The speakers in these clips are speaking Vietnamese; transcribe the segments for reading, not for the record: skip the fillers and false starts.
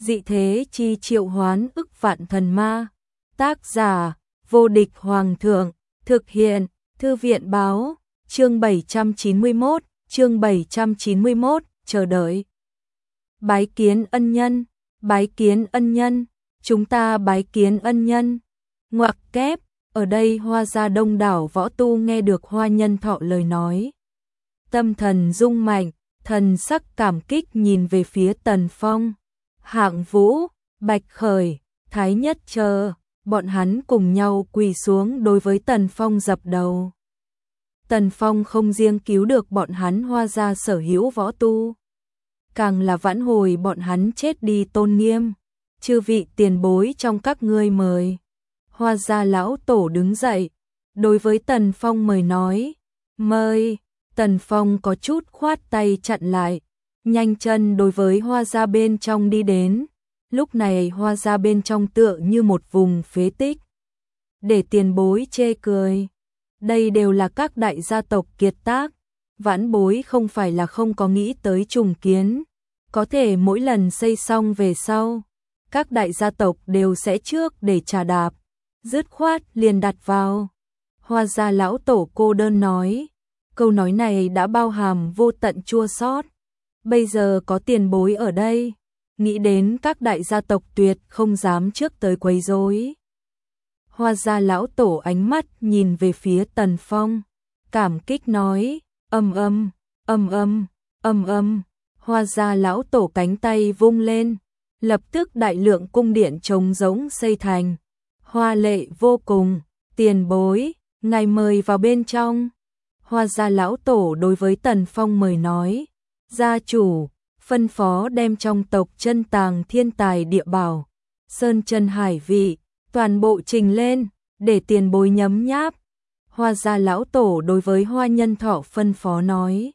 Dị thế chi triệu hoán ức vạn thần ma. Tác giả, vô địch hoàng thượng. Thực hiện, thư viện báo. Chương 791, chờ đợi. Bái kiến ân nhân, bái kiến ân nhân, chúng ta bái kiến ân nhân. Ngoặc kép, ở đây Hoa gia đông đảo võ tu nghe được Hoa Nhân Thọ lời nói. Tâm thần rung mạnh, thần sắc cảm kích nhìn về phía Tần Phong, Hạng Vũ, Bạch Khởi, Thái Nhất chờ, bọn hắn cùng nhau quỳ xuống đối với Tần Phong dập đầu. Tần Phong không riêng cứu được bọn hắn Hoa gia sở hữu võ tu, càng là vãn hồi bọn hắn chết đi tôn nghiêm. Chư vị tiền bối trong các ngươi mời. Hoa gia lão tổ đứng dậy, đối với Tần Phong mời nói, mời. Tần Phong có chút khoát tay chặn lại, nhanh chân đối với Hoa gia bên trong đi đến. Lúc này Hoa gia bên trong tựa như một vùng phế tích, để tiền bối chê cười. Đây đều là các đại gia tộc kiệt tác, vãn bối không phải là không có nghĩ tới trùng kiến, có thể mỗi lần xây xong về sau, các đại gia tộc đều sẽ trước để trà đạp, dứt khoát liền đặt vào. Hoa gia lão tổ cô đơn nói, câu nói này đã bao hàm vô tận chua xót. Bây giờ có tiền bối ở đây, nghĩ đến các đại gia tộc tuyệt không dám trước tới quấy rối. Hoa gia lão tổ ánh mắt nhìn về phía Tần Phong, cảm kích nói, âm âm, âm âm, âm âm. Hoa gia lão tổ cánh tay vung lên, lập tức đại lượng cung điện trống rỗng xây thành, hoa lệ vô cùng. Tiền bối, ngài mời vào bên trong. Hoa gia lão tổ đối với Tần Phong mời nói, gia chủ, phân phó đem trong tộc chân tàng thiên tài địa bảo, sơn chân hải vị, toàn bộ trình lên, để tiền bối nhấm nháp. Hoa gia lão tổ đối với Hoa Nhân Thọ phân phó nói,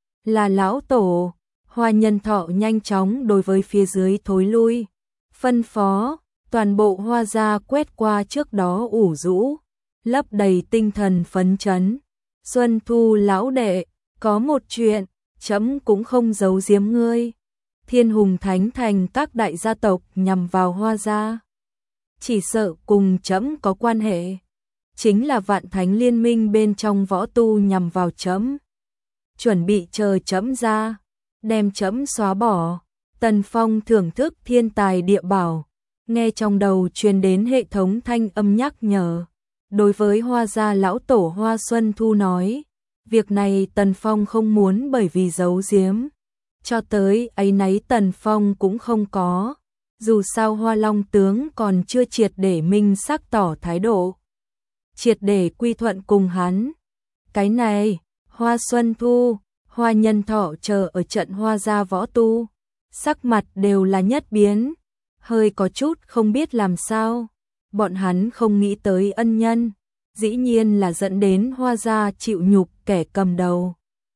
là lão tổ. Hoa Nhân Thọ nhanh chóng đối với phía dưới thối lui, phân phó, toàn bộ Hoa gia quét qua trước đó ủ rũ, lấp đầy tinh thần phấn chấn. Xuân Thu lão đệ, có một chuyện, trẫm cũng không giấu giếm ngươi. Thiên Hùng Thánh Thành các đại gia tộc nhằm vào Hoa gia, chỉ sợ cùng trẫm có quan hệ, chính là Vạn Thánh Liên Minh bên trong võ tu nhằm vào trẫm, chuẩn bị chờ trẫm ra, đem trẫm xóa bỏ. Tần Phong thưởng thức thiên tài địa bảo, nghe trong đầu truyền đến hệ thống thanh âm nhắc nhở, đối với Hoa gia lão tổ Hoa Xuân Thu nói, việc này Tần Phong không muốn bởi vì giấu giếm, cho tới áy náy Tần Phong cũng không có, dù sao Hoa Long tướng còn chưa triệt để minh xác tỏ thái độ, triệt để quy thuận cùng hắn. Cái này, Hoa Xuân Thu, Hoa Nhân Thọ chờ ở trận Hoa gia võ tu, sắc mặt đều là nhất biến, hơi có chút không biết làm sao. Bọn hắn không nghĩ tới ân nhân, dĩ nhiên là dẫn đến Hoa gia chịu nhục kẻ cầm đầu.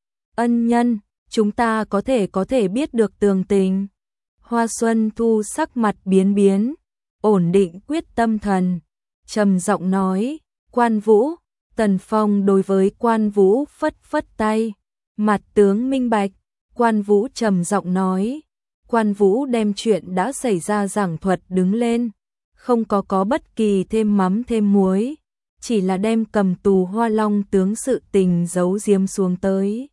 Ân nhân, chúng ta có thể biết được tường tình. Hoa Xuân Thu sắc mặt biến biến, ổn định quyết tâm thần, trầm giọng nói, Quan Vũ. Tần Phong đối với Quan Vũ phất phất tay, mặt tướng minh bạch. Quan Vũ trầm giọng nói, Quan Vũ đem chuyện đã xảy ra giảng thuật đứng lên, không có bất kỳ thêm mắm thêm muối, chỉ là đem cầm tù Hoa Long tướng sự tình giấu giếm xuống tới.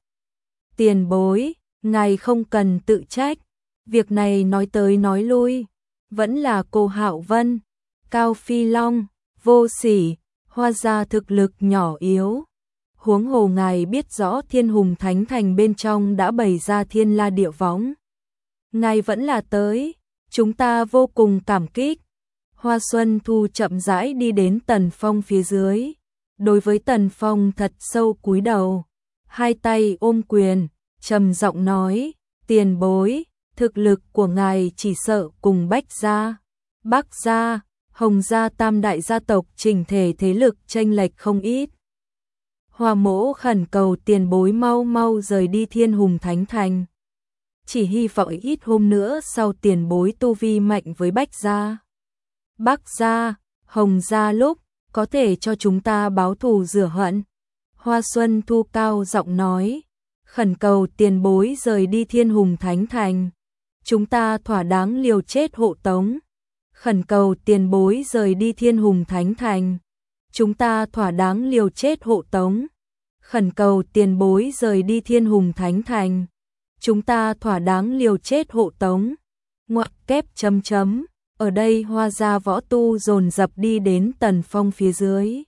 Tiền bối, ngài không cần tự trách, việc này nói tới nói lui, vẫn là cô Hạo Vân, Cao Phi Long, vô sỉ, Hoa gia thực lực nhỏ yếu. Huống hồ ngài biết rõ Thiên Hùng Thánh Thành bên trong đã bày ra thiên la địa võng, ngài vẫn là tới, chúng ta vô cùng cảm kích. Hoa Xuân Thu chậm rãi đi đến Tần Phong phía dưới, đối với Tần Phong thật sâu cúi đầu, hai tay ôm quyền, trầm giọng nói, tiền bối, thực lực của ngài chỉ sợ cùng Bách gia, Bắc gia, Hồng gia tam đại gia tộc chỉnh thể thế lực chênh lệch không ít. Hoa mỗ khẩn cầu tiền bối mau mau rời đi Thiên Hùng Thánh Thành. Chỉ hy vọng ít hôm nữa sau tiền bối tu vi mạnh với Bách gia, Bắc gia, Hồng gia lúc có thể cho chúng ta báo thù rửa hận. Hoa Xuân Thu cao giọng nói, khẩn cầu tiền bối rời đi Thiên Hùng Thánh Thành. chúng ta thỏa đáng liều chết hộ tống. Khẩn cầu tiền bối rời đi Thiên Hùng Thánh Thành. Chúng ta thỏa đáng liều chết hộ tống. Khẩn cầu tiền bối rời đi Thiên Hùng Thánh Thành. Chúng ta thỏa đáng liều chết hộ tống. Ngoặc kép chấm chấm. Ở đây Hoa gia võ tu dồn dập đi đến Tần Phong phía dưới.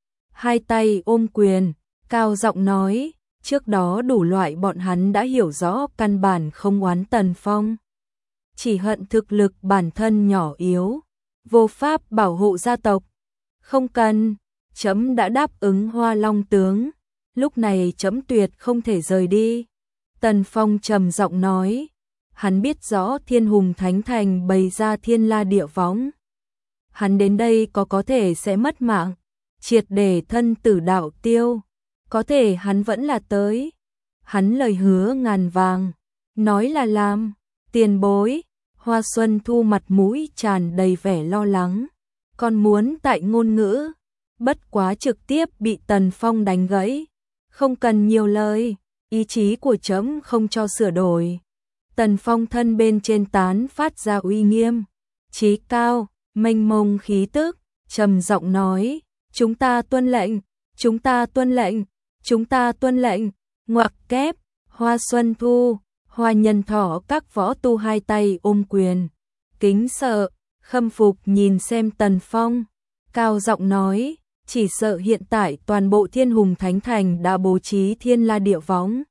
Hai tay ôm quyền, cao giọng nói, trước đó đủ loại bọn hắn đã hiểu rõ căn bản không oán Tần Phong. Chỉ hận thực lực bản thân nhỏ yếu, vô pháp bảo hộ gia tộc. Không cần, trẫm đã đáp ứng Hoa Long tướng, lúc này trẫm tuyệt không thể rời đi. Tần Phong trầm giọng nói, hắn biết rõ Thiên Hùng Thánh Thành bày ra thiên la địa võng. Hắn đến đây có thể sẽ mất mạng, triệt để thân tử đạo tiêu, có thể hắn vẫn là tới. Hắn lời hứa ngàn vàng, nói là làm. Tiền bối, Hoa Xuân Thu mặt mũi tràn đầy vẻ lo lắng, còn muốn tại ngôn ngữ, bất quá trực tiếp bị Tần Phong đánh gãy. Không cần nhiều lời, ý chí của trẫm không cho sửa đổi. Tần Phong thân bên trên tán phát ra uy nghiêm, chí cao, mênh mông khí tức, trầm giọng nói, chúng ta tuân lệnh, chúng ta tuân lệnh, chúng ta tuân lệnh. Ngoặc kép, Hoa Xuân Thu, Hoa Nhân Thọ các võ tu hai tay ôm quyền, kính sợ, khâm phục nhìn xem Tần Phong, cao giọng nói, chỉ sợ hiện tại toàn bộ Thiên Hùng Thánh Thành đã bố trí thiên la địa võng,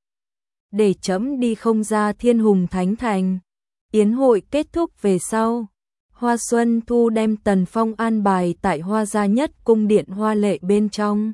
để trẫm đi không ra Thiên Hùng Thánh Thành. Yến hội kết thúc về sau, Hoa Xuân Thu đem Tần Phong an bài tại Hoa gia nhất cung điện hoa lệ bên trong.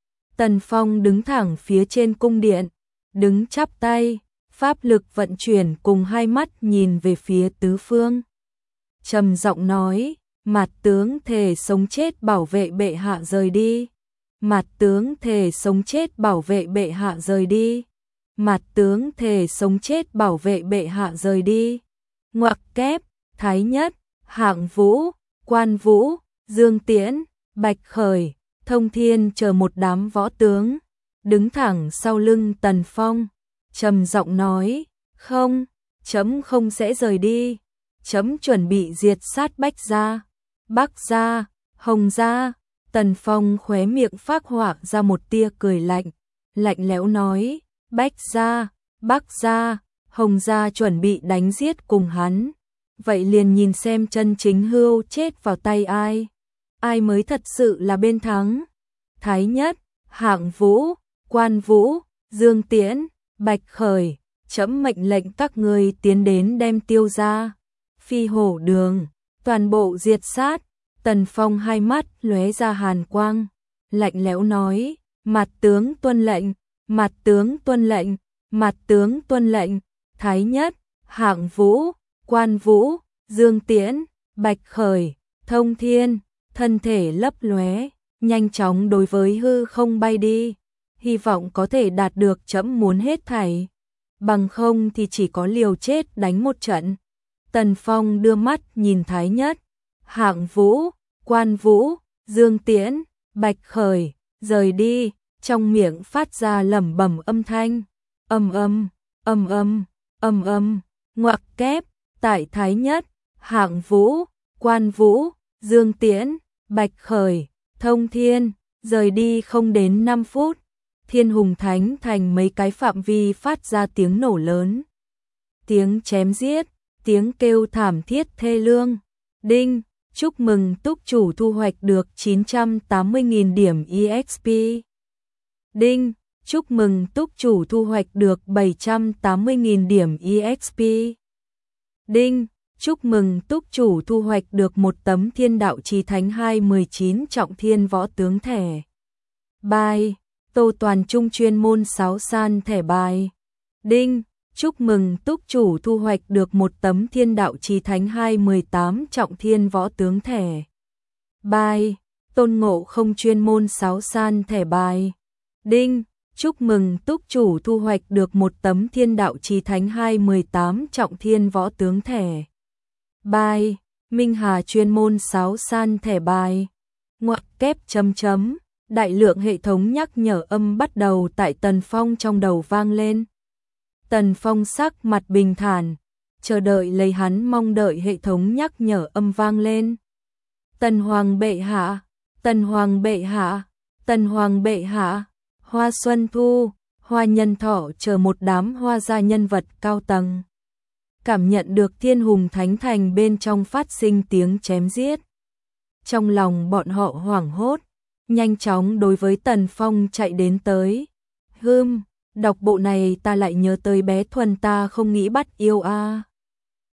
Tần Phong đứng thẳng phía trên cung điện, đứng chắp tay, pháp lực vận chuyển cùng hai mắt nhìn về phía tứ phương. Trầm giọng nói, Mạt tướng thề sống chết bảo vệ bệ hạ rời đi. Mạt tướng thề sống chết bảo vệ bệ hạ rời đi. Mạt tướng thề sống chết bảo vệ bệ hạ rời đi. Ngoặc kép, Thái Nhất, Hạng Vũ, Quan Vũ, Dương Tiễn, Bạch Khởi, Thông Thiên chờ một đám võ tướng, đứng thẳng sau lưng Tần Phong, trầm giọng nói, không, trẫm không sẽ rời đi, trẫm chuẩn bị diệt sát Bách gia, Bắc gia, Hồng gia. Tần Phong khóe miệng phác họa ra một tia cười lạnh, lạnh lẽo nói, Bách gia, Bắc gia, Hồng gia chuẩn bị đánh giết cùng hắn, vậy liền nhìn xem chân chính hưu chết vào tay ai, ai mới thật sự là bên thắng. Thái Nhất, Hạng Vũ, Quan Vũ, Dương Tiễn, Bạch Khởi, trẫm mệnh lệnh các ngươi tiến đến đem tiêu ra, Phi Hổ Đường, toàn bộ diệt sát. Tần Phong hai mắt lóe ra hàn quang, lạnh lẽo nói, Mạt tướng tuân lệnh, Mạt tướng tuân lệnh, Mạt tướng tuân lệnh. Thái Nhất, Hạng Vũ, Quan Vũ, Dương Tiễn, Bạch Khởi, Thông Thiên, thân thể lấp lóe, nhanh chóng đối với hư không bay đi, hy vọng có thể đạt được trẫm muốn hết thảy, bằng không thì chỉ có liều chết đánh một trận. Tần Phong đưa mắt nhìn Thái Nhất, Hạng Vũ, Quan Vũ, Dương Tiễn, Bạch Khởi, rời đi, trong miệng phát ra lẩm bẩm âm thanh, âm âm, âm âm, âm âm, ngoặc kép, tại Thái Nhất, Hạng Vũ, Quan Vũ, Dương Tiễn, Bạch Khởi, Thông Thiên, rời đi không đến 5 phút, Thiên Hùng Thánh Thành mấy cái phạm vi phát ra tiếng nổ lớn, tiếng chém giết, tiếng kêu thảm thiết thê lương. Đinh, chúc mừng túc chủ thu hoạch được 980.000 điểm EXP. Đinh, chúc mừng túc chủ thu hoạch được 780.000 điểm EXP. Đinh, chúc mừng túc chủ thu hoạch được một tấm Thiên Đạo Chí Thánh 219 trọng thiên võ tướng thẻ. Bài, Tô Toàn Trung chuyên môn 6 san thẻ bài. Đinh, chúc mừng túc chủ thu hoạch được một tấm Thiên Đạo Chí Thánh 218 trọng thiên võ tướng thẻ. Bài, Tôn Ngộ Không chuyên môn 6 san thẻ bài. Đinh, chúc mừng túc chủ thu hoạch được một tấm Thiên Đạo Chí Thánh 218 trọng thiên võ tướng thẻ. Bài, Minh Hà chuyên môn 6 san thẻ bài. Ngoặc kép chấm chấm, đại lượng hệ thống nhắc nhở âm bắt đầu tại Tần Phong trong đầu vang lên. Tần Phong sắc mặt bình thản, chờ đợi lấy hắn, mong đợi hệ thống nhắc nhở âm vang lên. Tần Hoàng bệ hạ, Tần Hoàng bệ hạ, Tần Hoàng bệ hạ, Hoa Xuân Thu, Hoa Nhân Thọ chờ một đám Hoa gia nhân vật cao tầng. Cảm nhận được Thiên Hùng Thánh Thành bên trong phát sinh tiếng chém giết. Trong lòng bọn họ hoảng hốt, nhanh chóng đối với Tần Phong chạy đến tới. Đọc bộ này ta lại nhớ tới bé Thuần, ta không nghĩ bắt yêu a.